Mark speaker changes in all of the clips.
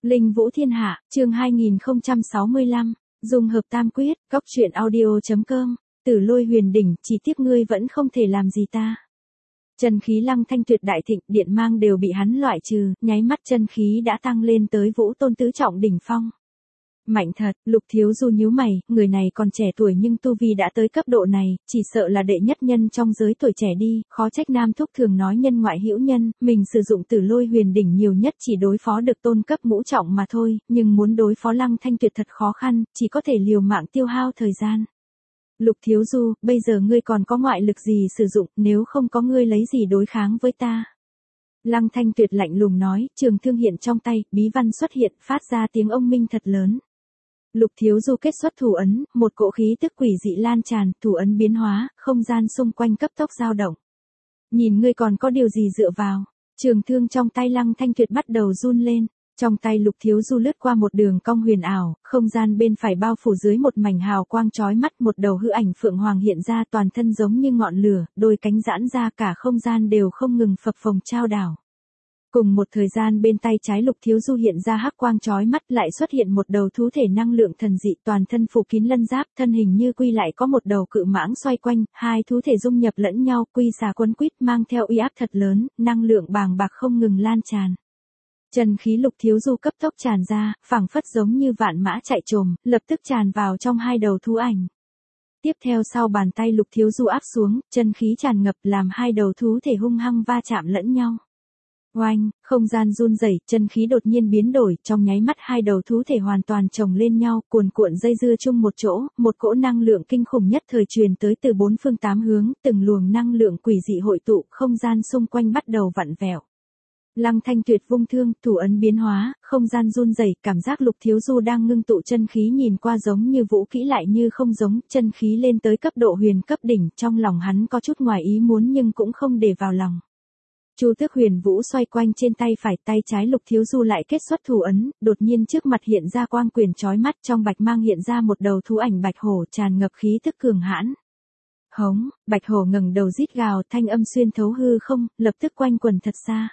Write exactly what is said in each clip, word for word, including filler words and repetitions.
Speaker 1: Linh Vũ Thiên Hạ, chương hai nghìn không trăm sáu mươi lăm, dung hợp tam quyết, góc truyện audio.com, Tử Lôi Huyền Đỉnh, chỉ tiếc ngươi vẫn không thể làm gì ta. Chân khí Lăng Thanh Tuyệt đại thịnh, điện mang đều bị hắn loại trừ, nháy mắt chân khí đã tăng lên tới Vũ Tôn tứ trọng đỉnh phong. Mạnh thật, Lục Thiếu Du nhíu mày, người này còn trẻ tuổi nhưng tu vi đã tới cấp độ này, chỉ sợ là đệ nhất nhân trong giới tuổi trẻ đi, khó trách Nam Thúc thường nói nhân ngoại hữu nhân, mình sử dụng Tử Lôi Huyền Đỉnh nhiều nhất chỉ đối phó được tôn cấp ngũ trọng mà thôi, nhưng muốn đối phó Lăng Thanh Tuyệt thật khó khăn, chỉ có thể liều mạng tiêu hao thời gian. Lục Thiếu Du, bây giờ ngươi còn có ngoại lực gì sử dụng, nếu không có ngươi lấy gì đối kháng với ta? Lăng Thanh Tuyệt lạnh lùng nói, trường thương hiện trong tay, bí văn xuất hiện, phát ra tiếng ông minh thật lớn. Lục Thiếu Du kết xuất thủ ấn, một cỗ khí tức quỷ dị lan tràn, thủ ấn biến hóa, không gian xung quanh cấp tốc dao động. Nhìn ngươi còn có điều gì dựa vào? Trường thương trong tay Lăng Thanh Tuyệt bắt đầu run lên. Trong tay Lục Thiếu Du lướt qua một đường cong huyền ảo, không gian bên phải bao phủ dưới một mảnh hào quang chói mắt, một đầu hư ảnh phượng hoàng hiện ra, toàn thân giống như ngọn lửa, đôi cánh giãn ra, cả không gian đều không ngừng phập phồng trao đảo. Cùng một thời gian bên tay trái Lục Thiếu Du hiện ra hắc quang chói mắt, lại xuất hiện một đầu thú thể năng lượng thần dị, toàn thân phủ kín lân giáp, thân hình như quy, lại có một đầu cự mãng xoay quanh, hai thú thể dung nhập lẫn nhau, quy xà quấn quýt, mang theo uy áp thật lớn, năng lượng bàng bạc không ngừng lan tràn. Chân khí Lục Thiếu Du cấp tốc tràn ra, phảng phất giống như vạn mã chạy trồm, lập tức tràn vào trong hai đầu thú ảnh. Tiếp theo sau bàn tay Lục Thiếu Du áp xuống, chân khí tràn ngập làm hai đầu thú thể hung hăng va chạm lẫn nhau. Oanh, không gian run rẩy, chân khí đột nhiên biến đổi, trong nháy mắt hai đầu thú thể hoàn toàn chồng lên nhau, cuồn cuộn dây dưa chung một chỗ, một cỗ năng lượng kinh khủng nhất thời truyền tới từ bốn phương tám hướng, từng luồng năng lượng quỷ dị hội tụ, không gian xung quanh bắt đầu vặn vẹo. Lăng Thanh Tuyệt vung thương, thủ ấn biến hóa, không gian run rẩy, cảm giác Lục Thiếu Du đang ngưng tụ chân khí nhìn qua giống như vũ kỹ lại như không giống, chân khí lên tới cấp độ huyền cấp đỉnh, trong lòng hắn có chút ngoài ý muốn nhưng cũng không để vào lòng. Chu Tước Huyền Vũ xoay quanh trên tay phải, tay trái Lục Thiếu Du lại kết xuất thủ ấn, đột nhiên trước mặt hiện ra quang quyền chói mắt, trong bạch mang hiện ra một đầu thú ảnh bạch hổ tràn ngập khí tức cường hãn. Hống, bạch hổ ngẩng đầu rít gào, thanh âm xuyên thấu hư không, lập tức quanh quần thật xa.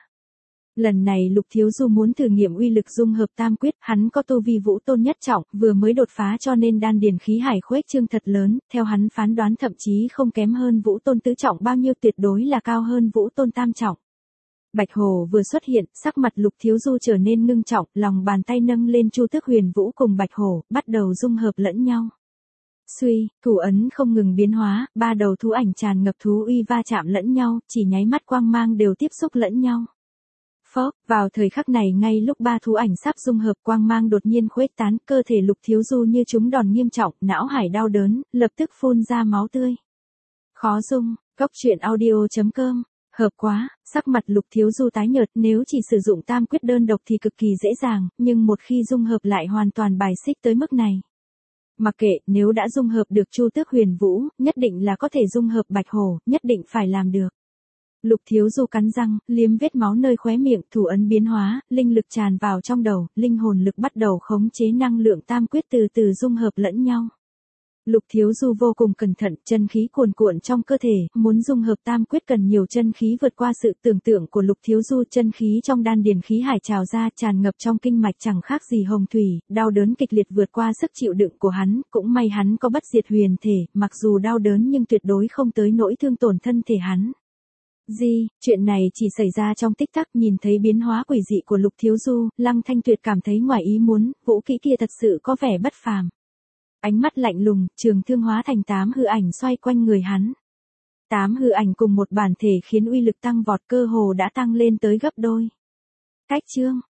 Speaker 1: Lần này Lục Thiếu Du muốn thử nghiệm uy lực dung hợp tam quyết, hắn có tu vi Vũ Tôn nhất trọng, vừa mới đột phá cho nên đan điền khí hải khuếch trương thật lớn, theo hắn phán đoán thậm chí không kém hơn Vũ Tôn tứ trọng bao nhiêu, tuyệt đối là cao hơn Vũ Tôn tam trọng. Bạch hổ vừa xuất hiện, sắc mặt Lục Thiếu Du trở nên ngưng trọng, lòng bàn tay nâng lên Chu Tước Huyền Vũ cùng bạch hổ, bắt đầu dung hợp lẫn nhau. Suy, thủ ấn không ngừng biến hóa, ba đầu thú ảnh tràn ngập thú uy va chạm lẫn nhau, chỉ nháy mắt quang mang đều tiếp xúc lẫn nhau. Phốc, vào thời khắc này ngay lúc ba thú ảnh sắp dung hợp, quang mang đột nhiên khuếch tán, cơ thể Lục Thiếu Du như trúng đòn nghiêm trọng, não hải đau đớn, lập tức phun ra máu tươi. Khó dung, góc truyện audio.com. Hợp quá, sắc mặt Lục Thiếu Du tái nhợt, nếu chỉ sử dụng tam quyết đơn độc thì cực kỳ dễ dàng, nhưng một khi dung hợp lại hoàn toàn bài xích tới mức này. Mặc kệ, nếu đã dung hợp được Chu Tước Huyền Vũ, nhất định là có thể dung hợp bạch hổ, nhất định phải làm được. Lục Thiếu Du cắn răng, liếm vết máu nơi khóe miệng, thủ ấn biến hóa, linh lực tràn vào trong đầu, linh hồn lực bắt đầu khống chế năng lượng tam quyết từ từ dung hợp lẫn nhau. Lục Thiếu Du vô cùng cẩn thận, chân khí cuồn cuộn trong cơ thể, muốn dung hợp tam quyết cần nhiều chân khí vượt qua sự tưởng tượng của Lục Thiếu Du, chân khí trong đan điền khí hải trào ra, tràn ngập trong kinh mạch chẳng khác gì hồng thủy, đau đớn kịch liệt vượt qua sức chịu đựng của hắn, cũng may hắn có bất diệt huyền thể, mặc dù đau đớn nhưng tuyệt đối không tới nỗi thương tổn thân thể hắn. Gì, chuyện này chỉ xảy ra trong tích tắc, nhìn thấy biến hóa quỷ dị của Lục Thiếu Du, Lăng Thanh Tuyệt cảm thấy ngoài ý muốn, vũ kỹ kia thật sự có vẻ bất phàm. Ánh mắt lạnh lùng, trường thương hóa thành tám hư ảnh xoay quanh người hắn. Tám hư ảnh cùng một bản thể khiến uy lực tăng vọt, cơ hồ đã tăng lên tới gấp đôi. Cách chương,